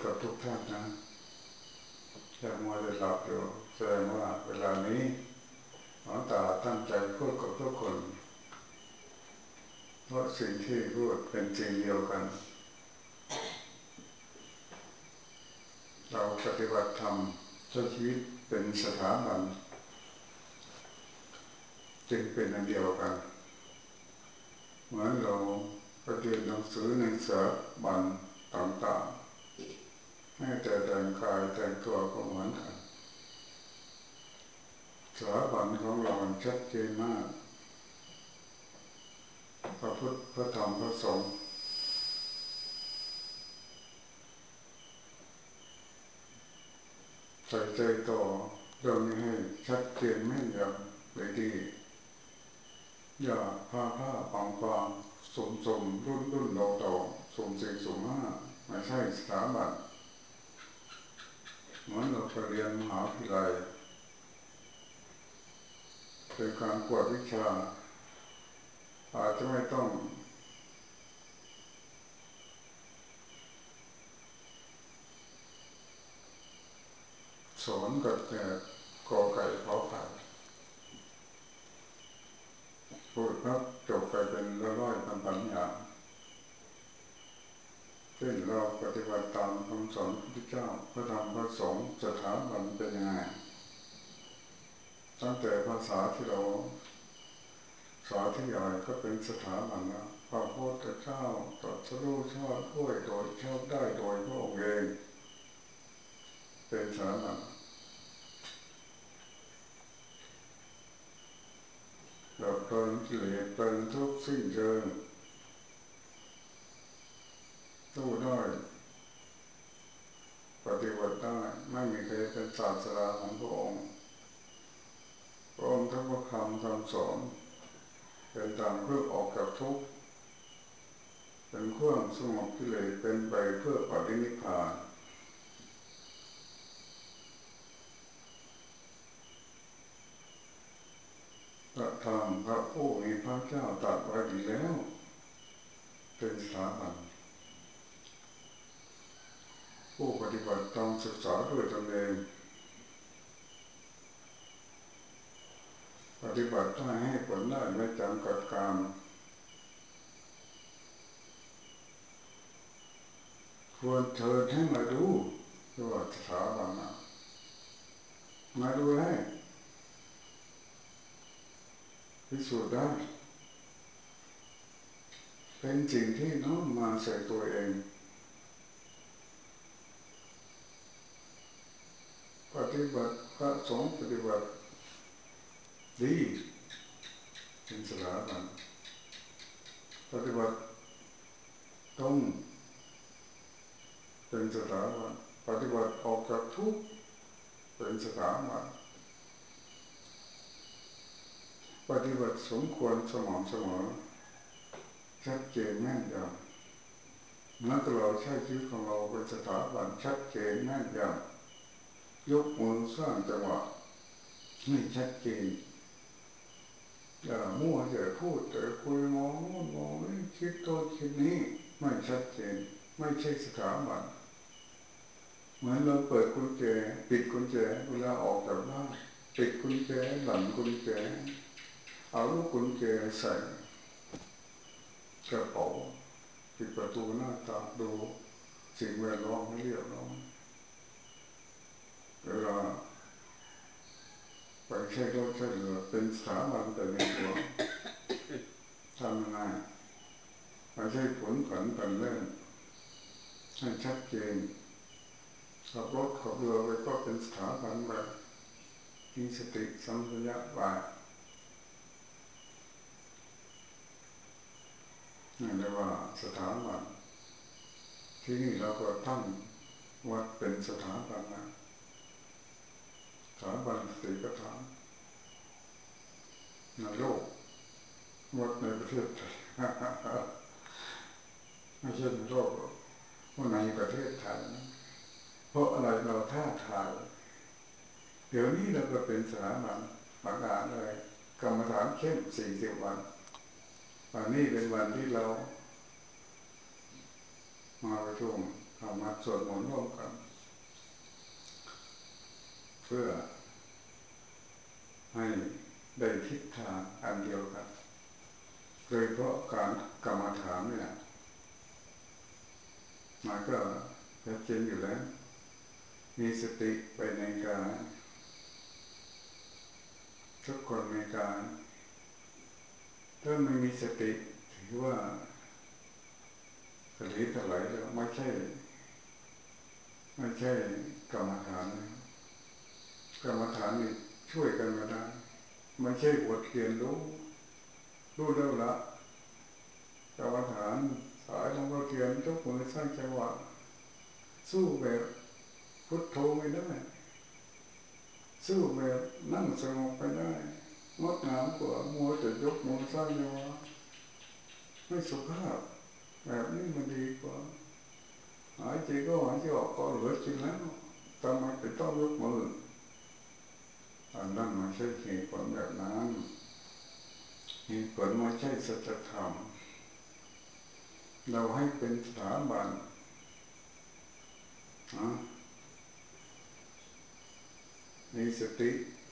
กับทุกท่านนะจะมัวจะหลับอยู่แสดงว่าเวลานี้หลวงตาตั้งใจพูดกับทุกคนเพราะสิ่งที่พูดเป็นจริงเดียวกันเราปฏิบัติธรรมใช้ชีวิตเป็นสถาบันจึงเป็นอันเดียวกันเหมือนเราไปเรียนหนังสือในสถาบันต่างๆให้แต่งกายแต่งตัวก็เหมือนกันสถาบันของเราชัดเจนมากพระพุทธพระธรรมพระสงฆ์ใส่ใจต่อเรื่องนี้ให้ชัดเจนแม่นยำได้ดีอย่าผ้าปังสมรุ่นโตสุ่มสี่สุ่มห้าไม่ใช่สถาบันเหมือนเราไปเรียนมหาวิทยาลัยเป็นการกวดวิชาอาจจะไม่ต้องสอนกับแต่กอไก่ขอไข่พูดครับจบไปเป็นร้อยๆพันอย่างเช่นเราปฏิบัติตามคำสอนพระพุทธเจ้าพระธรรมพระสงฆ์สถาบันเป็นยังไงตั้งแต่ภาษาที่เราสาธยายก็เป็นสถาบันนะพระพุทธเจ้าตรัสรู้ชอบด้วยโดยชอบได้โดยพระองค์เองเป็นสถาบันดับเพลิงกิเลสเป็นทุกข์สิ้นเชิงสู้ได้ปฏิบัติได้ไม่มีใครเป็นศาสดาของพระองค์พระองค์ทั้งพระคำสอนเป็นทางเพื่อออกจากทุกข์เป็นเครื่องสงบกิเลสเป็นไปเพื่อปฏินิพพานพระธรรมพระผู้มีพระเจ้าตรัสไว้ดีแล้วเป็นสถาบันผู้ปฏิบัติต้องศึกษาด้วยตนเองปฏิบัติได้ให้ผลได้ไม่จำกัดการควรเชิญให้มาดูว่าสถาบันมาดูได้พิสูจน์ได้เป็นสิ่งที่น้อมมาใส่ตัวเองปฏิบัติพระสงฆ์ปฏิบัติดีเป็นสถาบันปฏิบัติต้องเป็นสถาบันปฏิบัติออกจากทุกข์เป็นสถาบันปฏิบัติสมควรสม่ำเสมอชัดเจนแม่นยำเมื่อเราใช้ชีวิตของเราเป็นสถาบันชัดเจนแม่นยำยกมือสร้างจังหวะให้ชัดเจนอย่ามั่วอย่าพูดแต่คุยมองโน้นมองนี่คิดโน้นคิดนี้ไม่ชัดเจนไม่ใช่สถาบันเหมือนเราเปิดกุญแจปิดกุญแจเวลาออกจากบ้านปิดกุญแจหลังกุญแจเอาลูกกุญแจใส่กระเป๋าปิดประตูหน้าต่างดูสิ่งแวดล้อมให้เรียบร้อยเวลาไปใช้รถใช้เรือเป็นสถาบันแต่ในตัวทำยังไงไม่ใช่ผลผันกันเล่นให้ชัดเจนขับรถขับเรือไปก็เป็นสถาบันแบบมีสติสัมปชัญญะไว้นี่เรียกว่าสถาบันที่นี่เราก็ตั้งวัดเป็นสถาบันนะสถาบันสติปัฏฐานในโลกวัดในประเทศไทยไม่ใช่ในโลกหรอกว่าในประเทศไทยเพราะอะไรเราท้าทายเดี๋ยวนี้เราก็เป็นสถาบันประกาศเลยกรรมฐานเข้ม40 วันวันนี้เป็นวันที่เรามาประชุมทำมาสวดมนต์ร่วมกันเพื่อให้ได้ทิศทางอันเดียวกันโดยเพราะการกรรมฐานเนี่ยมันก็ชัดเจนอยู่แล้วมีสติไปในกายทุกคนมีกายถ้าไม่มีสติถือว่าทะเลถลายแล้วไม่ใช่กรรมฐานนะกรรมฐานนี่ช่วยกันไม่ได้ไม่ใช่บทเรียนรู้แล้วละกรรมฐานสายหลวงพ่อเทียนยกมือสร้างจังหวะสู้แบบพุทโธไม่ได้สู้แบบนั่งสงบไม่ได้งดงามกว่ามัวแต่ยกมือสร้างจังหวะไม่สุภาพแบบนี้มันดีกว่าหายใจก็หายใจออกก็เหลือกินแล้วทำไมไปต้องยกมืออันนั้นไม่ใช่เหตุผลแบบนั้นเหตุผลไม่ใช่สัจธรรมเราให้เป็นสถาบันมีสติ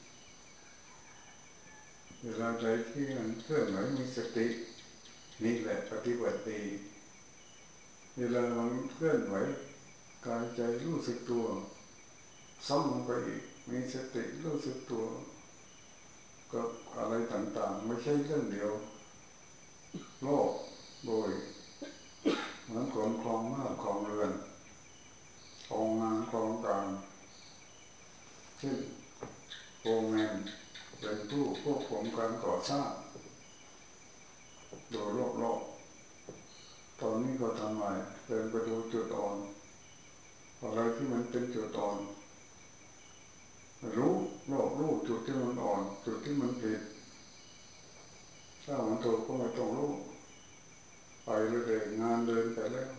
เวลาใดที่มันเคลื่อนไหวมีสตินี่แหละปฏิบัติดีเวลามันเคลื่อนไหวกายใจรู้สึกตัวซ้ำลงไปอีกมีสติรู้สึกตัวกับอะไรต่างๆไม่ใช่เรื่องเดียวโลกโดยเหมือนคนคลองบ้านคลองเรือนคลองงานคลองการเช่นโฟร์แมนเป็นผู้ควบคุมการก่อสร้างโดยรอบๆตอนนี้ก็ทำอะไรเดินไปดูจุดอ่อนอะไรที่มันเป็นจุดอ่อนรู้รู้จุดที่มันอ่อนจุดที่มันผิดถ้ามันถูกก็ไม่ต้องรู้ไปเลยงานเดินไปแล้ว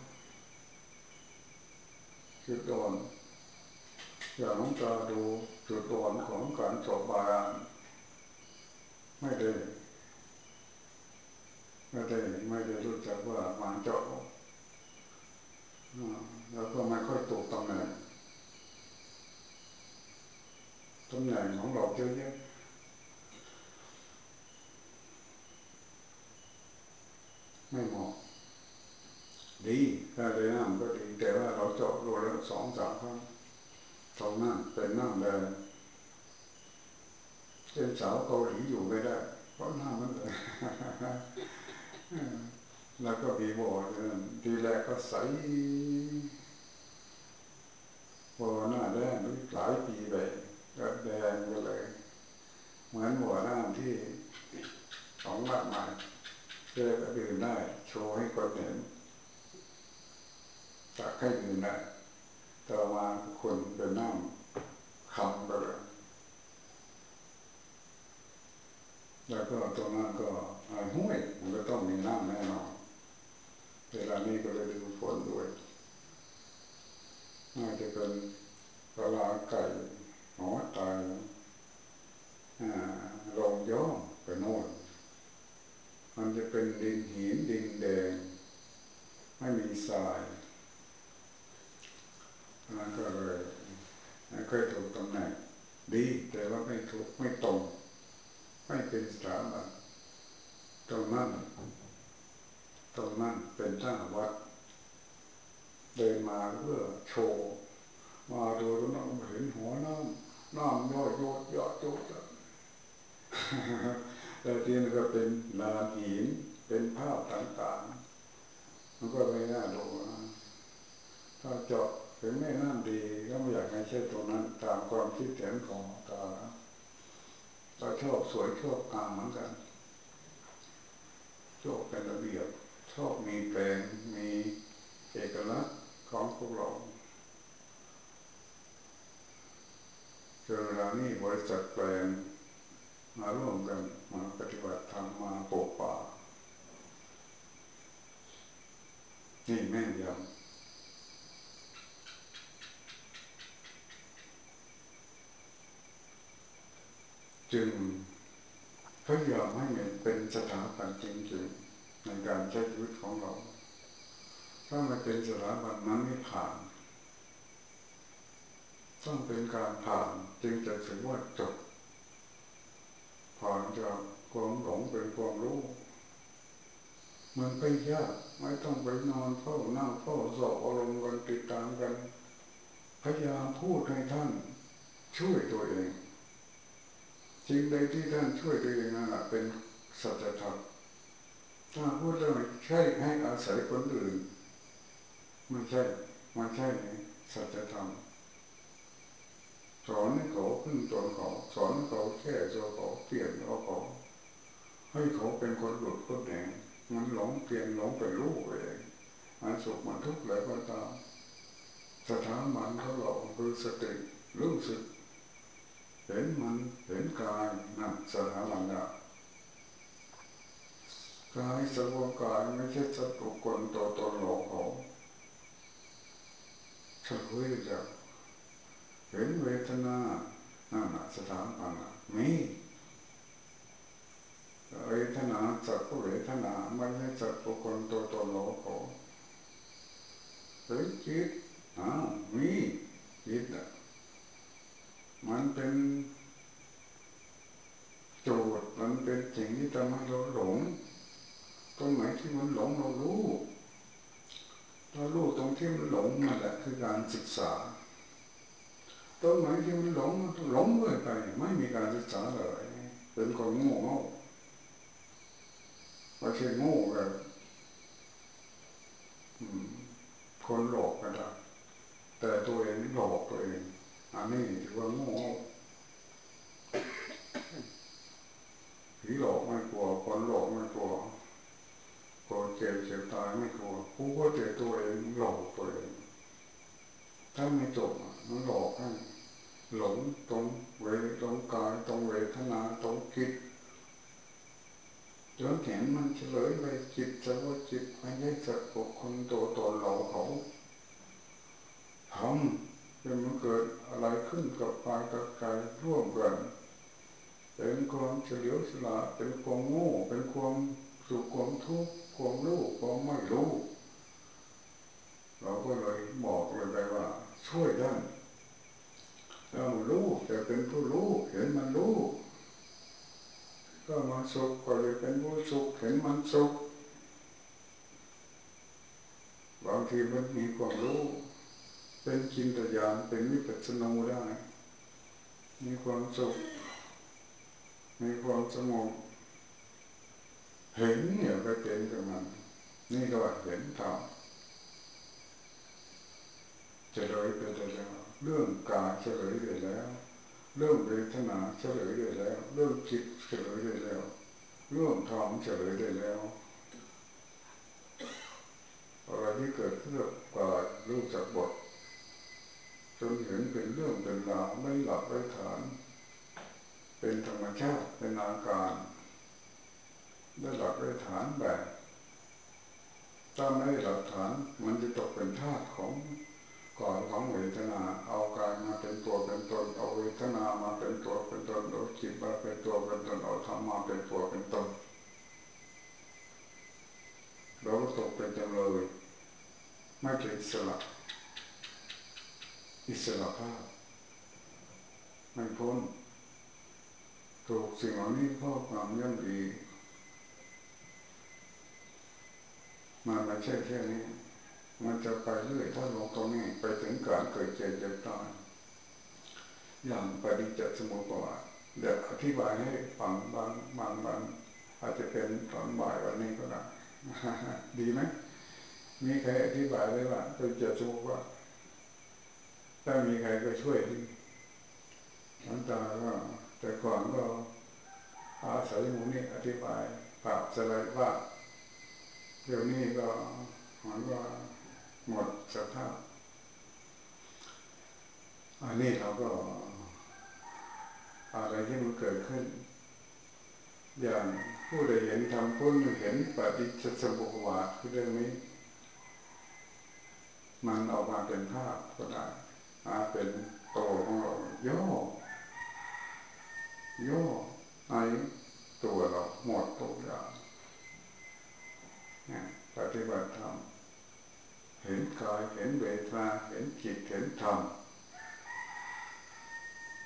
จุดอ่อนอย่างน้องตาดูจุดอ่อนของการเจาะบาดาลไม่ได้ไม่ได้รู้จักว่ามาเจาะแล้วก็ไม่ค่อยตกตำแหน่งของเราเยอะแยะไม่เหมาะดีถ้าได้น้ำก็ดีแต่ว่าเราเจาะรูแล้ว2-3 ครั้งตรงนั้นเป็นน้ำแดงเป็นสาวเกาหลีอยู่ไม่ได้เพราะน้ำมันเลยแล้วก็มีบ่ออยู่นั่นทีแรกก็ใสพอหน้าแดงหลายปีไปก็แดงไปเลยเหมือนบ่อน้ำที่ของวัดใหม่เพื่อก็ดื่มได้โชว์ให้คนเห็นตักให้ดื่มได้ต่อมาคนเป็นน้ำคำไปเลยแล้วก็ตรงนั้นก็ห้วยมันก็ต้องมีน้ำแน่นอนเวลานี้ก็เลยดูฝนด้วยน่าจะเป็นปลาไก่หอตายลงย้อมไปโน่นมันจะเป็นดินหินดินแดงไม่มีทรายนั้นก็เลยไม่ค่อยถูกตำแหน่งดีแต่ว่าไม่ถูกไม่ตรงไม่เป็นสถาบันตรงนั้นเป็นหน้าวัดเดินมาเพื่อโชว์มาดูตรงนั้นก็เห็นหัวน้ำย่อยโยดยอดโยดแต่ที่นั่นก็เป็นลานหินเป็นภาพต่างๆมันก็ไม่น่าดูถ้าเจาะถึงแม่น้ำดีก็ไม่อยากให้ใช่ตรงนั้นตามความคิดเห็นของตานะเราชอบสวยชอบงามเหมือนกันชอบเป็นระเบียบชอบมีแปลงมีเอกลักษณ์ของพวกเราจนเวลานี้บริษัทแปลงมาร่วมกันมาปฏิบัติธรรมมาปลูกป่านี่แม่นยำจึงพยายามให้มันเป็นสถาบันจริงๆในการใช้ชีวิตของเราถ้ามันเป็นสถาบันมันไม่ผ่านต้องเป็นการผ่านจึงจะถือว่าจบผ่านจากความหลงเป็นความรู้มันไปยากไม่ต้องไปนอนเฝ้านั่งเฝ้าสอบอารมณ์กันติดตามกันพยายามพูดให้ท่านช่วยตัวเองจริงใดที่ท่านช่วยตัวเองนั่นแหละเป็นสัจธรรมถ้าพูดแล้วใช่ให้อาศัยคนอื่นไม่ใช่สัจธรรมสอนให้เขาพึ่งตนเขาสอนให้เขาแก้ตัวเขาเปลี่ยนตัวเขาให้เขาเป็นคนหลุดพ้นเองมันหลงเปลี่ยนหลงเป็นรู้เองมันสุขมันทุกข์อะไรก็ตามสถาบันของเราคือสติรู้สึกเห็นมันเห็นกายนั่นสถาบันละกายสภาวะกายไม่ใช่สัตว์บุคคลตัวตนเราเขาเฉลยแล้วเห็นเวทนานั่นน่ะสถาบันน่ะมีเวทนาสักก็เวทนาไม่ใช่สัตว์บุคคลตัวตนเราเขาเห็นจิตอ้าวมีจิตอ่ะมันเป็นโจทย์มันเป็นสิ่งที่ทำให้เราหลงตรงไหนที่มันหลงเรารู้ถ้ารู้ตรงที่มันหลงนั่นแหละคือการศึกษาตรงไหนที่มันหลงมันหลงเรื่อยไปไม่มีการศึกษาเลยเป็นคนโง่เง่าไม่ใช่โง่แบบคนหลอกก็ได้แต่ตัวเองหลอกตัวเองอันนี้ถือว่าโง่เง่าผีหลอกไม่กลัวคนหลอกไม่กลัวกลัวเจ็บเจ็บตายไม่กลัวกูก็เจ็บตัวเองหลอกตัวเองถ้าไม่จบมันหลอกให้หลงตรงตรงกายตรงเวทนาตรงจิตจนเห็นมันเฉลยไปจิตแต่ว่าจิตไม่ใช่สัตว์บุคคลตัวตนเราเขาทำเป็นมันเกิดอะไรขึ้นกับกายกับใจร่วมกันเป็นความเฉลียวฉลาดเป็นความโง่เป็นความสุขความทุกข์ความรู้ความไม่รู้เราก็เลยบอกเลยไปว่าช่วยท่านเรามารู้แต่เป็นผู้รู้เห็นมันรู้ก็มาสุขก็เลยเป็นผู้สุขเห็นมันสุขบางทีมันมีความรู้เป็นจินตญาณเป็นวิปัสสนูได้มีความสุขมีความสงบเห็นเนี่ยไปเป็นกับมันนี่ก็เห็นธรรมเฉลยไปได้แล้วเรื่องกายเฉลยได้แล้วเรื่องเวทนาเฉลยได้แล้วเรื่องจิตเฉลยได้แล้วเรื่องธรรมเฉลยได้แล้วอะไรที่เกิดขึ้นกับกายรู้จักบทจนเห็นเป็นเรื่องเป็นราวไม่หลักไม่ฐานเป็นธรรมชาติเป็นอาการได้หลักได้ฐานแบบถ้าไม่ได้หลักฐานมันจะตกเป็นทาสของกายของเวทนาเอากายมาเป็นตัวเป็นตนเอาเวทนามาเป็นตัวเป็นตนเอาจิตมาเป็นตัวเป็นตนเอาธรรมมาเป็นตัวเป็นตนเราก็ตกเป็นจำเลยไม่เป็นอิสระอิสระภาพไม่พ้นถูกสิ่งเหล่านี้ครอบงำย่ำยีมันไม่ใช่แค่นี้มันจะไปเรื่อยถ้าลงตรงนี้ไปถึงการเกิดเจ็บเจ็บตายอย่างปฏิจจสมุปบาทเดี๋ยวอธิบายให้ฟังบางวันอาจจะเป็นตอนบ่ายวันนี้ก็ได้ดีไหมมีใครอธิบายได้ว่าปฏิจจสมุปบาทถ้ามีใครก็ช่วยดีหลวงตาก็แต่ก่อนก็อาศัยหมูนี่อธิบายปราบสไลด์บ้างเดี๋ยวนี้ก็มันก็หมดสภาพอันนี้เราก็อะไรที่มันเกิดขึ้นอย่างผู้ใดเห็นธรรมผู้เห็นปฏิจจสมุปบาทคือเรื่องนี้มันออกมาเป็นภาพก็ได้มาเป็นตัวของเราย่อย่อในตัวเราหมดทุกอย่างเนี่ยปฏิบัติธรรมเห็นกายเห็นเวทนาเห็นจิตเห็นธรรม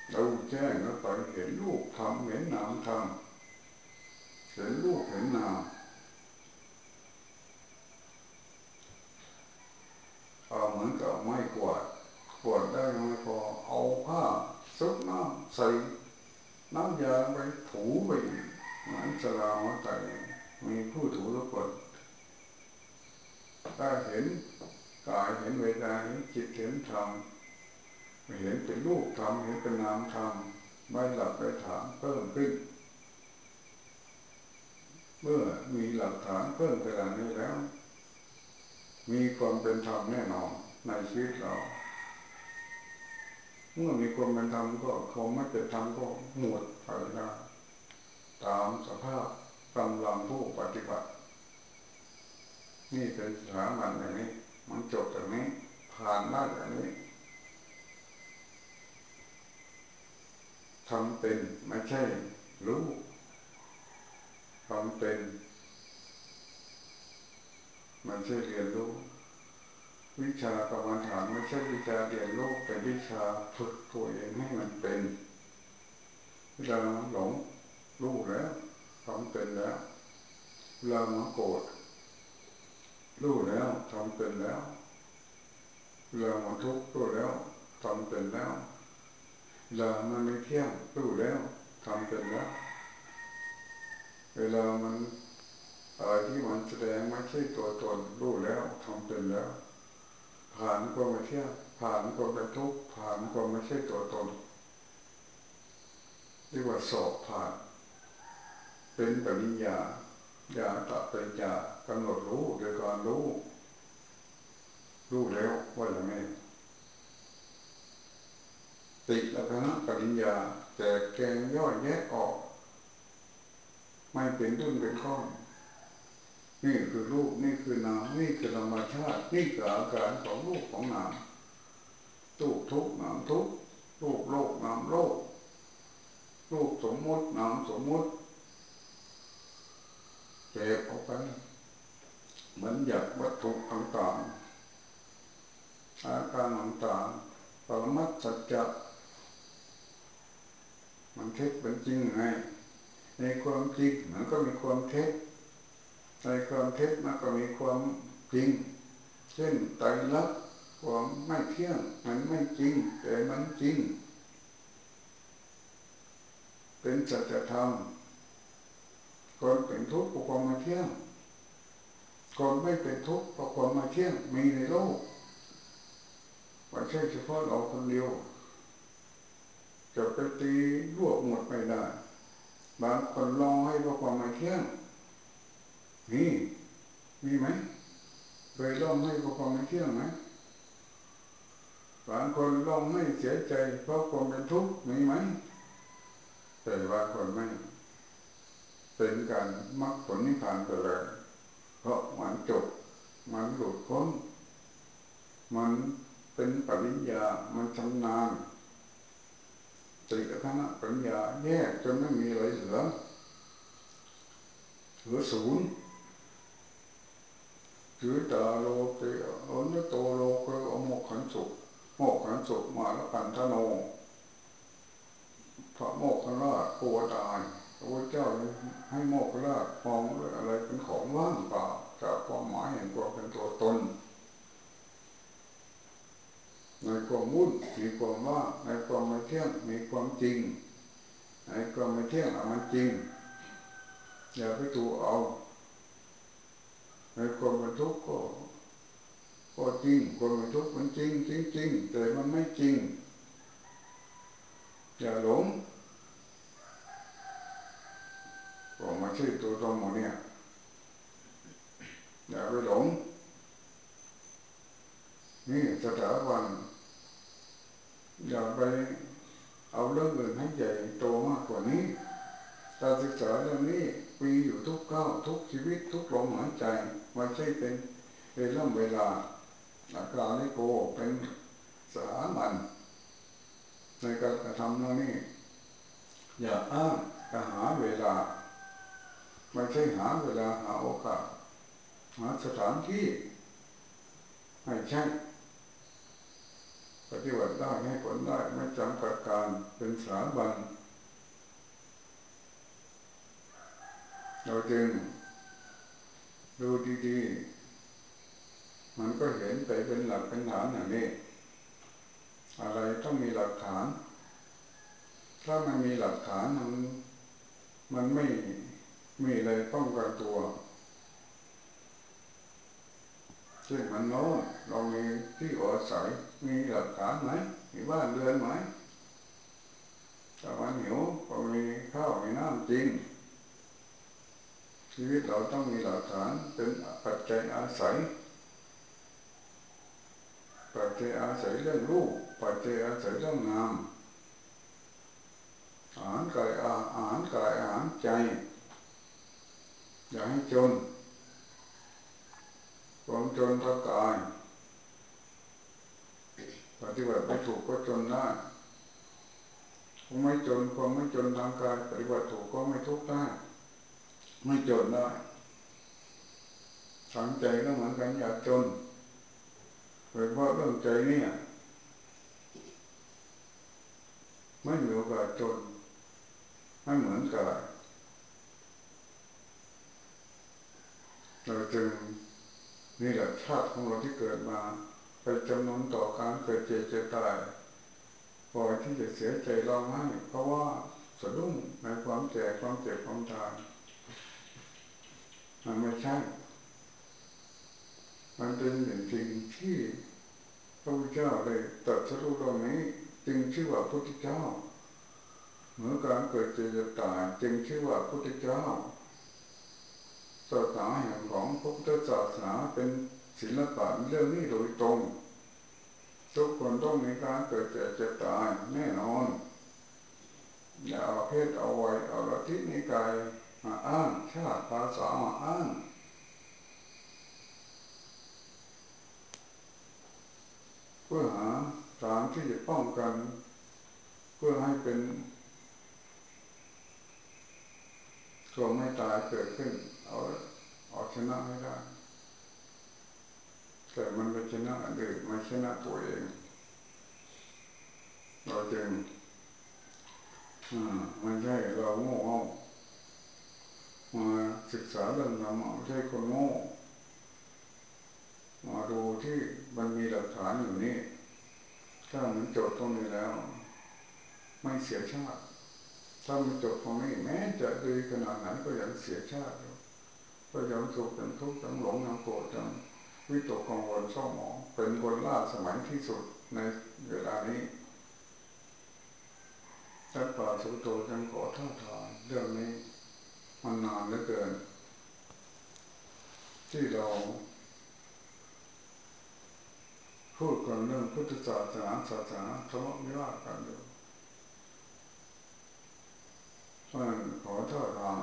เราแจ้งแล้วไปเห็นรูปธรรมเห็นนามธรรมเห็นรูปเห็นนามเอาเหมือนกับไม้กวาดได้ไม่พอเอาผ้าซุกน้ำใส่น้ำยาไปถูไปเหมือนสลาหัวใจมีผู้ถูทุกคนถ้าเห็นกายเห็นเวทนาเห็นจิตเห็นธรรมเห็นเป็นรูปธรรมเห็นเป็นนามธรรมไม่หลับไม่ถามเพิ่มขึ้นเมื่อมีหลักฐานเพิ่มขนาดนี้แล้วมีความเป็นธรรมแน่นอนในชีวิตเราเมื่อมีความเป็นธรรมก็ความไม่เป็นธรรมก็หมดไปได้ตามสภาพกำลังผู้ปฏิบัตินี่เป็นสถาบันอย่างนี้มันจบอย่างนี้ผ่านได้อย่างนี้ทำเป็นไม่ใช่รู้ทำเป็นไม่ใช่เรียนรู้วิชากรรมฐานไม่ใช่วิชาเรียนรู้เป็นวิชาฝึกตัวเองให้มันเป็นเวลามันหลงรู้แล้วทำเป็นแล้วเวลามันโกรธรู้แล้วทำเป็นแล้วเวลามันทุกข์รู้แล้วทำเป็นแล้วเวลามันไม่เที่ยงรู้แล้วทำเป็นแล้วเวลามันอะไรที่มันแสดงไม่ใช่ตัวตนรู้แล้วทำเป็นแล้วผ่านความไม่เที่ยงผ่านความเป็นทุกข์ผ่านความไม่ใช่ตัวตนเรียกว่าสอบผ่านเป็นปริญญาญาตปริญญากำหนดรู้โดยการรู้แล้วว่าอย่างนี้ติลักษณะปริญญาแจกแจงย่อยแยกออกไม่เป็นดุ่นเป็นก้อนนี่คือรูปนี่คือนามนี่คือธรรมชาตินี่คืออาการของรูปของนามรูปทุกข์นามทุกข์รูปโลกนามโลกรูปสมมุตินามสมมุติแจกออกไปบัญญัติวัตถุต่างๆอาการต่างๆปรมัตถสัจจะมันเท็จเป็นจริงไงในความจริงมันก็มีความเท็จในความเท็จมันก็มีความจริงเช่นไตรลักษณ์ความไม่เที่ยงมันไม่จริงแต่มันจริงเป็นสัจธรรมคนเป็นทุกข์เพราะความไม่เที่ยงคนไม่เป็นทุกข์เพราะความไม่เที่ยงมีในโลกไม่ใช่เฉพาะเราคนเดียวจะไปตีรวบหมดไม่ได้บางคนร้องให้เพราะความไม่เที่ยงมีไหมเคยร้องให้เพราะความไม่เที่ยงไหมบางคนร้องให้เสียใจเพราะความเป็นทุกข์มีไหมแต่บางคนไม่เป็นการมรรคผลนิพพานไปเลยเพราะมันจบมันหลุดพ้นมันเป็นปริญญามันชำนาญติคณะปัญญาแยกจนไม่มีอะไรเหลือศูนย์คือตาโลเกอนุโตโลเกอโมกขันสุโมกขันสุมาแล้วกันทโนพระโมกขลาชกลัวตายพระพุทธเจ้าให้โมกขลาชมองด้วยอะไรเป็นของว่างเปล่าจากความหมายแห่งความเป็นตัวตนในความวุ่นมีความว่างในความไม่เที่ยงมีความจริงในความไม่เที่ยงมันจริงอย่าไปดูเอาในความเป็นทุกข์ก็จริงความเป็นทุกข์มันจริงจริงจริงแต่มันไม่จริงอย่าหลงก็ไม่ใช่ตัวตนหมดเนี่ยอย่าไปหลงนี่สถาบันอย่าไปเอาเรื่องอื่นให้ใหญ่โตมากกว่านี้การศึกษาเรื่องนี้มีอยู่ทุกก้าวทุกชีวิตทุกลมหายใจไม่ใช่เป็นเวลาอาการลิโกเป็นสามัญในการกระทำเรื่องนี้อย่าอ้างจะหาเวลาไม่ใช่หาเวลาหาโอกาสหาสถานที่ไม่ใช่ปฏิบัติได้ให้ผลได้ไม่จำกัดการเป็นสถาบันเราจึงดูดีๆมันก็เห็นไปเป็นหลักเป็นฐานอย่างนี้อะไรต้องมีหลักฐานถ้ามันมีหลักฐานมันไม่มีอะไรป้องกันตัวเช่นมันโน้นเรามีที่อยู่อาศัยมีหลักฐานไหมมีบ้านเรือนไหมถ้ามันหิวก็มีข้าวมีน้ำกินชีวิตเราต้องมีหลักฐานเป็นปัจจัยอาศัยปัจจัยอาศัยเรื่องรูปปัจจัยอาศัยเรื่องนามอาหารกายอาหารกายอาหารใจอย่าให้จนความจนทางกายปฏิบัติไม่ถูกก็จนได้ความไม่จนทางกายปฏิบัติถูกก็ไม่ทุกข์ได้ไม่จนได้ทางใจก็เหมือนกันอย่าจนโดยเฉพาะเรื่องใจเนี่ยไม่มีโอกาสจนไม่เหมือนกายเราจึงนี่แหละชาติของเราที่เกิดมาไปจำนนต่อการเกิดเจ็บเจ็บตายพอที่จะเสียใจร้องไห้เพราะว่าสะดุ้งในความแก่ความเจ็บความตายมันไม่ใช่มันเป็นสิ่งจริงที่พระพุทธเจ้าได้ตรัสรู้ตรงนี้จึงชื่อว่าพุทธเจ้าเมื่อการเกิดเจ็บเจ็บตายจึงชื่อว่าพุทธเจ้าศาสนาแห่งของพระพุทธศาสนาเป็นศิลปะเรื่องนี้โดยตรงทุกคนต้องมีการเกิดเจ็บเจ็บตายแน่นอนอย่าเอาเพศเอาวัยเอาลัทธินิกายมาอ้างชาติภาษามาอ้างเพื่อหาทางที่จะป้องกันเพื่อให้เป็นความไม่ตายเกิดขึ้นเอาชนะให้ได้แต่มันไปชนะอันอื่นไม่ชนะตัวเองเราจึงไม่ใช่เราโง่มาศึกษาเรื่องธรรมะไม่ใช่คนโง่มาดูที่มันมีหลักฐานอยู่นี่ถ้ามันจบตรงนี้แล้วไม่เสียชาติถ้ามันจบตรงนี้แม้จะดีขนาดไหนก็ยังเสียชาติอยู่ก็ยังสุขยังทุกข์ยังหลงยังโกรธยังวิตกกังวลเศร้าหมองเป็นคนล้าสมัยที่สุดในเวลานี้ท่านป่าสุโธยังขอท้าทายเรื่องนี้มันนานเหลือเกินที่เราพูดกันเรื่องพุทธศาสนาทะเลาะวิวาทกันอยู่ท่านขอท้าทาย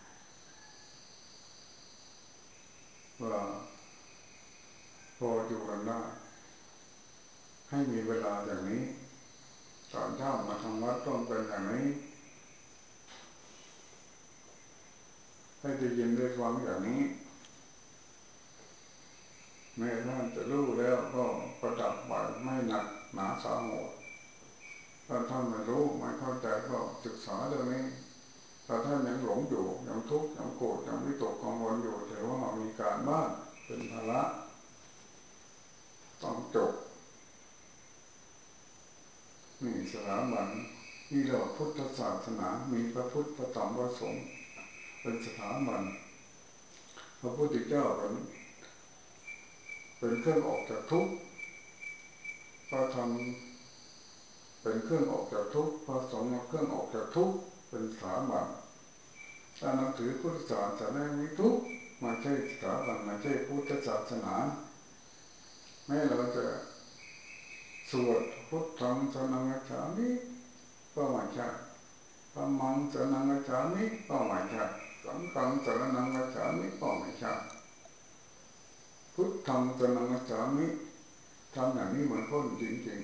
ว่าพออยู่กันได้ให้มีเวลาอย่างนี้ตอนเช้ามาทำวัดต้องเป็นอย่างนี้ให้ได้ยินได้ฟังอย่างนี้แม้ท่านจะรู้แล้วก็ประดับไว้ไม่หนักหนาสาหัสถ้าท่านไม่รู้ไม่เข้าใจก็ศึกษาเรื่องนี้ถ้าท่านยังหลงอยู่ยังทุกข์ยังโกรธยังวิตกกังวลอยู่ถือว่ามีการบ้านเป็นภาระต้องจบนี่สถาบันนี่เราพุทธศาสนามีพระพุทธพระธรรมพระสงฆ์เป็นสถาบันพระพุทธเจ้าเป็นเครื่องออกจากทุกข์พระธรรมเป็นเครื่องออกจากทุกข์พระสงฆ์เครื่องออกจากทุกข์เป็นสถาบันถ้านับถือพุทธศาสนาไม่ทุกข์ไม่ใช่สถาบันไม่ใช่พุทธศาสนาแม้เราจะสวดพุทธังสรณังคัจฉามิก็ไม่ใช่ธัมมังสรณังคัจฉามิก็ไม่ใช่สังฆังสรณังคัจฉามิก็ไม่ใช่พุทธังสรณังคัจฉามิทำอย่างนี้เหมือนคนจริง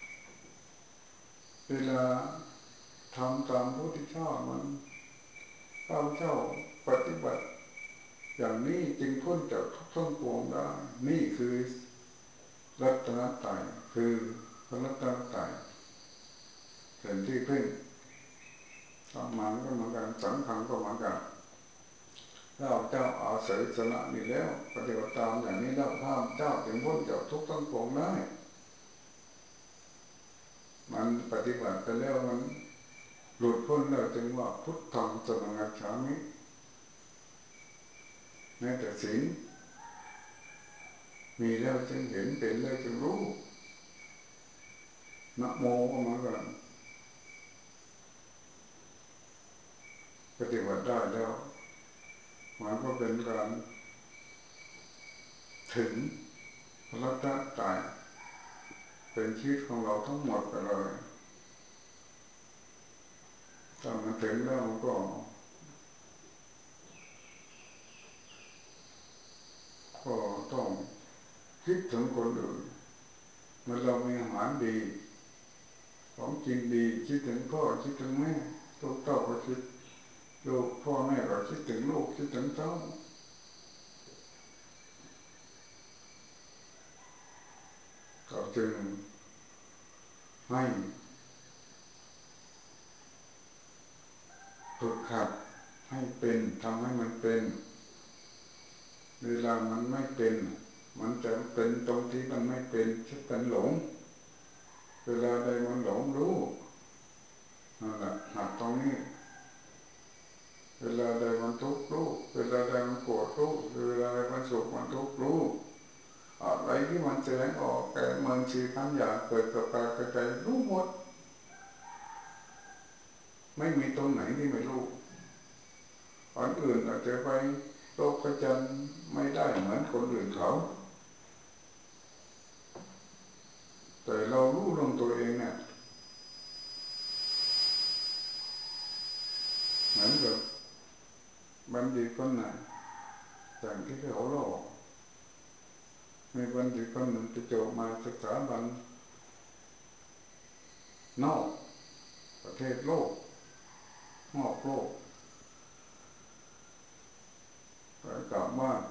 ๆเวลาทำตามพุทธเจ้ามันข้าพเจ้าปฏิบัติอย่างนี้จึงพ้นจากทุกข์ทั้งปวงได้นี่คือรัตนตรัยคือพรัตนตรัยเป็นที่พึ่งธรรมันก็เหมือนกันสังฆังก็เหมือนกันเจ้าอาศัยสนะนี่แล้วปฏิบัติตามอย่างนี้แล้วข้ามเจ้าถึงพ้นจากทุกข์ทั้งปวงได้มันปฏิบัติไปแล้วมันหลุดพ้นแล้วจึงว่าพุทธังสรณังคัจฉามิแม้แต่ศีลมีแล้วจึงเห็นเป็นแล้วจึงรู้นะโมก็เหมือนกันปฏิบัติได้แล้วมันก็เป็นการถึงพระรัตนตรัยเป็นชีวิตของเราทั้งหมดไปเลยถ้ามันถึงแล้วมันก็ต้องคิดถึงคนอื่นมันเรามีอาหารดีของกินดีคิดถึงพ่อคิดถึงแม่ลูกเต้าก็คิดลูกพ่อแม่ก็คิดถึงลูกคิดถึงเต้าเขาจึงให้ฝึกหัดให้เป็นทำให้มันเป็นเวลามันไม่เป็นมันจะเป็นตรงที่มันไม่เป็นจะเป็นหลงเวลาใดมันหลงรู้นั่นแหละหัดตรงนี้เวลาใดมันทุกข์รู้เวลาใดมันโกรธรู้เวลาใดมันสุขมันทุกข์รู้อะไรที่มันแสดงออกแก่เมืองชีพันอย่างเกิดกับกายกับใจรู้หมดไม่มีตรงไหนที่ไม่รู้คนอื่นอาจจะไปโลกประจันไม่ได้เหมือนคนอื่นเขาแต่เรารู้ลงตัวเองเนี่ยเหมือนกับบัณฑิตคนไหนอย่างที่เขาเล่ามีบัณฑิตคนหนึ่งไปจบมาศึกษาบัณนอกประเทศโลกนอกโลกไปกลับบ้าน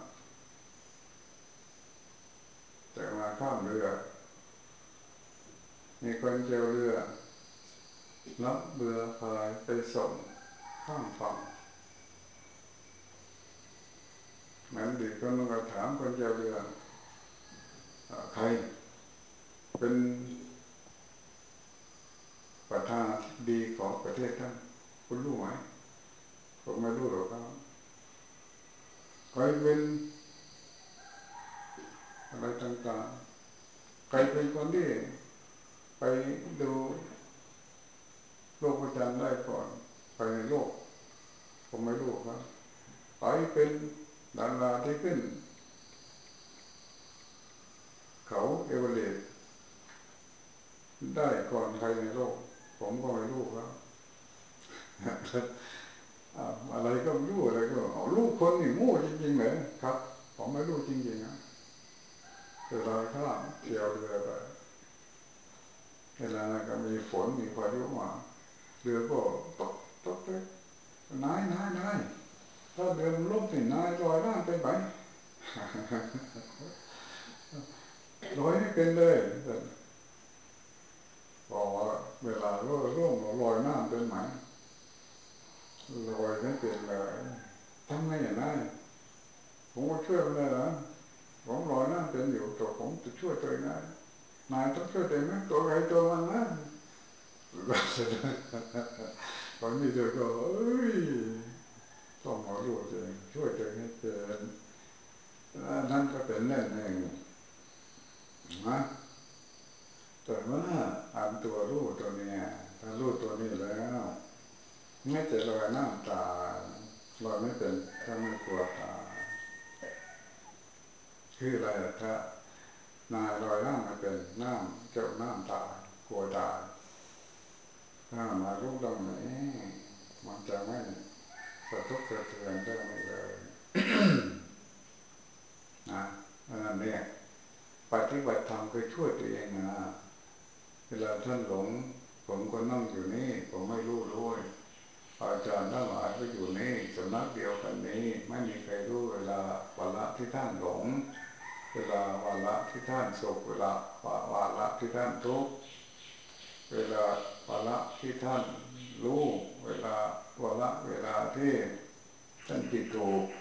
แต่มาข้ามเรือมีคนเจวเรือรับเรือพายไปส่งข้ามฝั่งบัณฑิตคนนึงก็ถามคนเจวเรือใครเป็นประธานาธิบดีของประเทศท่านคุณรู้ไหมผมไม่รู้หรอกครับใครเป็นอะไรต่างๆใครเป็นคนที่ไปดูโลกประจันทร์ได้ก่อนไปในโลกผมไม่รู้ครับไปเป็นดาราที่ขึ้นเขาเอเวอเรสต์ได้ก่อนใครในโลกผมก็ไม่รู้ครับอะไรก็ไม่รู้อะไรก็เอาลูกคนนี่โง่จริงๆเลยครับผมไม่รู้จริงๆนะเวลาข้ามเที่ยวเรือไปเวลานั้นก็มีฝนมีพายุมาเรือก็ตกตกเลยนายถ้าเรือมันล่มสินายลอยน้ำเป็นไหมลอยไม่เป็นเลยบอกว่าเวลาก็ร่มลอยน้ำเป็นไหมลอยไม่เป็นเลยทำไงอย่างนั้นผมก็ช่วยมันได้นะผมลอยน้ำเป็นอยู่แต่ผมจะช่วยตัวเองได้นายต้องช่วยตัวเองนะตัวใครตัวมันนะตอนนี้เธอก็เอ้ยต้องมารู้ตัวเองช่วยตัวเองให้เป็นนั่นก็เป็นเรื่องหนึ่งนะแต่ว่าอันตัวรู้ตัวเนี้ยถ้ารู้ตัวนี้แล้วไม่จะลอยน้ำตายลอยไม่เป็นถ้าไม่กลัวตายคืออะไรถ้านายลอยน้ำไม่เป็นน้ำเจ้าน้ำตายกลัวตายถ้ามารู้ตรงนี้มันจะไม่สะทกสะเทือนเรื่องนี้เลยนะนั่นเนี่ยปฏิบัติธรรมคือช่วยตัวเองนะเวลาท่านหลงผมก็นั่งอยู่นี่ผมไม่รู้ด้วยอาจารย์ทั้งหลายก็อยู่นี่สำนักเดียวกันนี้ไม่มีใครรู้เวลาวาระที่ท่านหลงเวลาวาระที่ท่านสุขเวลาวาระที่ท่านทุกข์ที่ท่านรู้เวลาวาระเวลาที่ท่านผิดถูก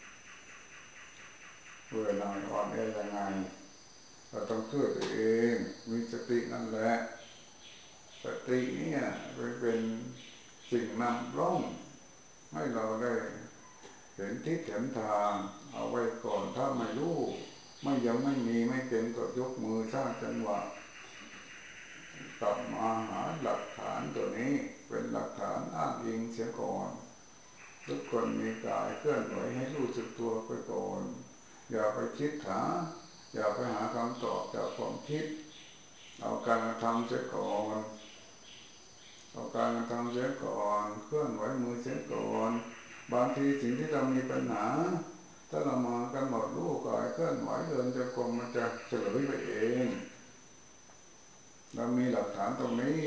เบื่อหน่ายอ่อนแอยังไงเราต้องช่วยตัวเองมีสตินั่นแหละสติเนี่ยเป็นสิ่งนำร่องให้เราได้เห็นทิศเห็นทางเอาไว้ก่อนถ้าไม่รู้ไม่ยังไม่มีไม่เป็นก็ยกมือสร้างจังหวะกลับมาหาหลักฐานตัวนี้เป็นหลักฐานอ้างอิงเสียก่อนทุกคนมีกายเคลื่อนไหวให้รู้สึกตัวไปก่อนอย่าไปคิดหาอย่าไปหาคำตอบจากความคิดเอาการกระทำเสียก่อนเอาการกระทำเสียก่อนเคลื่อนไหวมือเสียก่อนบางทีสิ่งที่เรามีปัญหาถ้าเรามากำหนดรู้กายเคลื่อนไหวเดินจงกรมมันจะเฉลยไปเองเรามีหลักฐานตรงนี้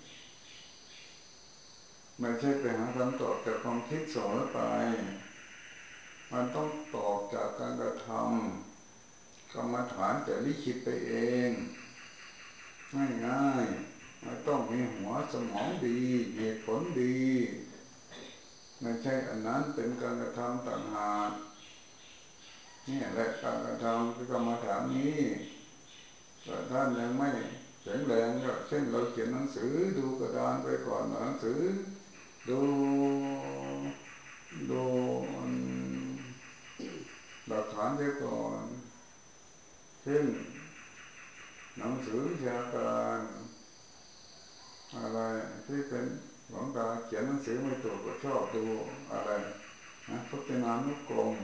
ไม่ใช่ไปหาคำตอบจากความคิดเสมอไปมันต้องตอบจากการกระทำกรรมฐานจะลิขิตไปเองง่ายๆไม่ต้องมีหัวสมองดีเหตุผลดีไม่ใช่อันนั้นเป็นการกระทำต่างหากนี่แหละการกระทำคือกรรมฐานนี้แต่ท่านยังไม่แข็งแรงก็เช่นเราเขียนหนังสือดูกระดานไปก่อนหนังสือดูดูหลักฐานเสียก่อนเช่นหนังสือวิชาการอะไรที่เป็นหลวงตาเขียนหนังสือไม่ถูกก็ชอบดูอะไรนะพจนานุกรม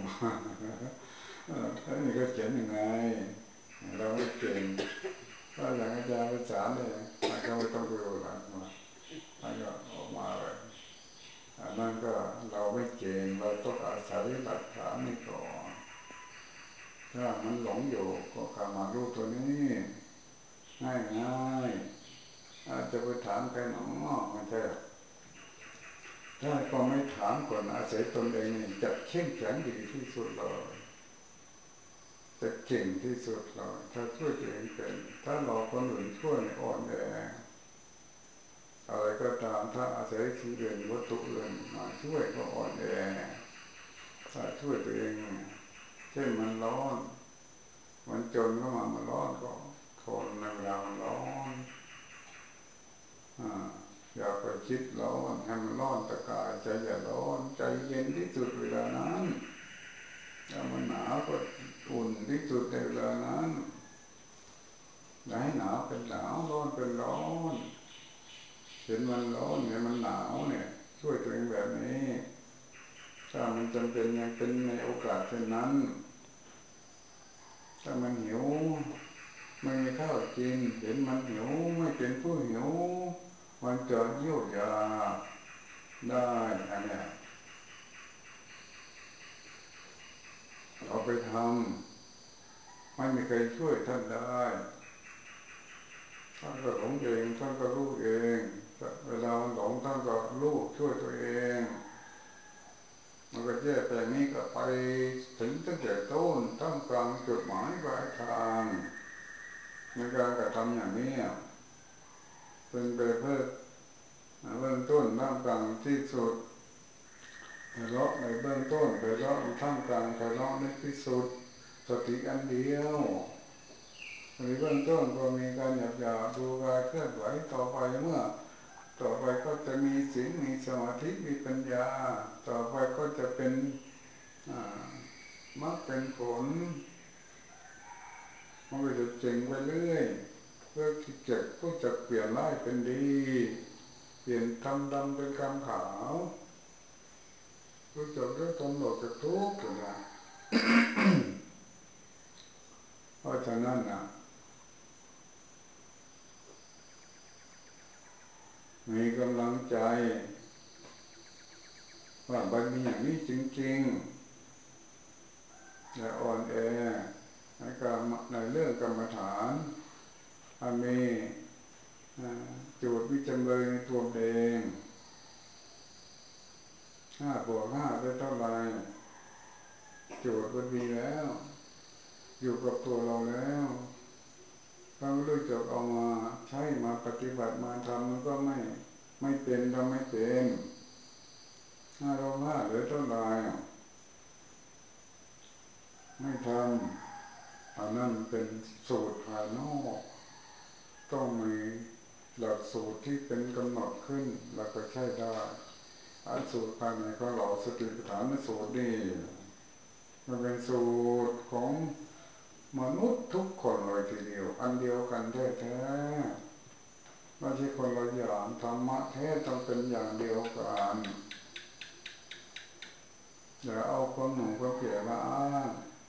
นี่เขาเขียนยังไงเราไม่เก่งก็อย่างอาจารย์ไปสอนเนี่ยมันก็ไม่ต้องไปดูหลังมามันก็ออกมาเลยอันนั้นก็เราไม่เก่งเราต้องอาศัยหลักฐานนี่ก่อนถ้ามันหลงอยู่ก็กลับมารู้ตัวนี้ง่ายๆอาจจะไปถามใครหนอไม่ใช่หรอกถ้าก็ไม่ถามคนอาศัยตนเองนี่จะเข้มแข็งดีที่สุดเลยจะเก่งที่สุดเลยถ้าช่วยตัวเองเป็นถ้ารอคนอื่นช่วยนี่อ่อนแออะไรก็ตามถ้าอาศัยสิ่งอื่นวัตถุอื่นมาช่วยก็อ่อนแอถ้าช่วยตัวเองเช่นมันร้อนมันจนก็มามันร้อนก็ทนในเวลามันร้อนอ่าอย่าไปคิดร้อนให้มันร้อนตะกายใจอย่าร้อนใจเย็นที่สุดเวลานั้นถ้ามันหนาวก็อุ่นที่สุดในเวลานั้นอย่าให้หนาวเป็นหนาวร้อนเป็นร้อนเห็นมันร้อนเห็นมันหนาวเนี่ยช่วยตัวเองแบบนี้ถ้ามันจำเป็นยังเป็นในโอกาสเช่นนั้นถ้ามันหิวไม่มีข้าวกินเห็นมันหิวไม่เป็นผู้หิวมันจะเยียวยาได้อันเนี้ยเอาไปทำไม่มีใครช่วยท่านได้ท่านก็หลงเองท่านก็รู้เองเวลามันหลงท่านก็รู้ช่วยตัวเองมันก็แย่ไปอย่างนี้ก็ไปถึงตั้งแต่ต้นท่ามกลางจุดหมายปลายทางในการกระทำอย่างนี้เป็นไปเพื่อเบื้องต้นท่ามกลางที่สุดไพเราะในเบื้องต้นไพเราะท่ามกลางไพเราะในที่สุดสติอันเดียวในเบื้องต้นก็มีการหยาบดูกายเคลื่อนไหวต่อไปเมื่อต่อไปก็จะมีศีลมีสมาธิมีปัญญาต่อไปก็จะเป็นมรรคเป็นผลมันก็จะเจ๋งไปเรื่อยเพื่อจะเปลี่ยนร้ายเป็นดีเปลี่ยนคำดำเป็นคำขาวรู้จักได้ตนออกจากทุกข์นะเพราะฉะนั้นนะมีกำลังใจว่ามันมีอย่างนี้จริงๆอย่าอ่อนแอในเรื่องกรรมฐานมีโจทย์มีจำเลยในตัวเอง5 บวก 5ได้เท่าไหร่โจทย์มันมีแล้วอยู่กับตัวเราแล้วถ้าไม่รู้จักเอามาใช้มาปฏิบัติมาทำมันก็ไม่ไม่เป็นทำไม่เป็น505เหลือเท่าไหร่ไม่ทำอันนั้นเป็นสูตรภายนอกต้องมีหลักสูตรที่เป็นกำหนดขึ้นแล้วก็ใช้ได้อันสูตรภายในของเราสติปัฏฐานสูตรนี่มันเป็นสูตรของมนุษย์ทุกคนเลยทีเดียวอันเดียวกันแท้ๆไม่ใช่คนละอย่างธรรมะแท้ต้องเป็นอย่างเดียวกันอย่าเอาความหนุ่มความแก่มาอ้าง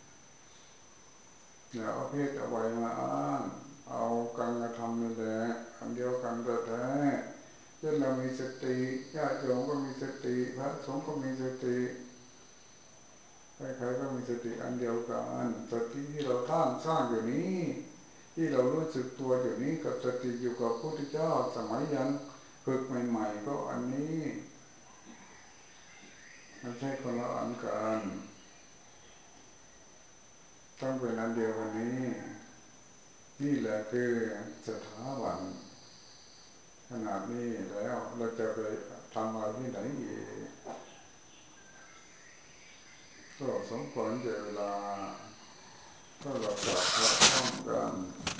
อย่าเอาเพศเอาไว้มาอ้างเอาการกระทำนี่แหละอันเดียวกันแท้ๆเช่นเรามีสติญาติโยมก็มีสติพระสงฆ์ก็มีสติใครๆก็มีสติอันเดียวกันสติที่เราสร้างอยู่นี้ที่เรารู้สึกตัวอยู่นี้กับสติอยู่กับพระพุทธเจ้าสมัยยังฝึกใหม่ๆก็อันนี้ไม่ใช่คนละอันกันต้องเป็นอันเดียวกันนี้นี่แหละคือสถาบันขนาดนี้แล้วเราจะไปทำอะไรที่ไหนอีกก็สมควรเจอเวลาก็เรากลับพระพร้อมกัน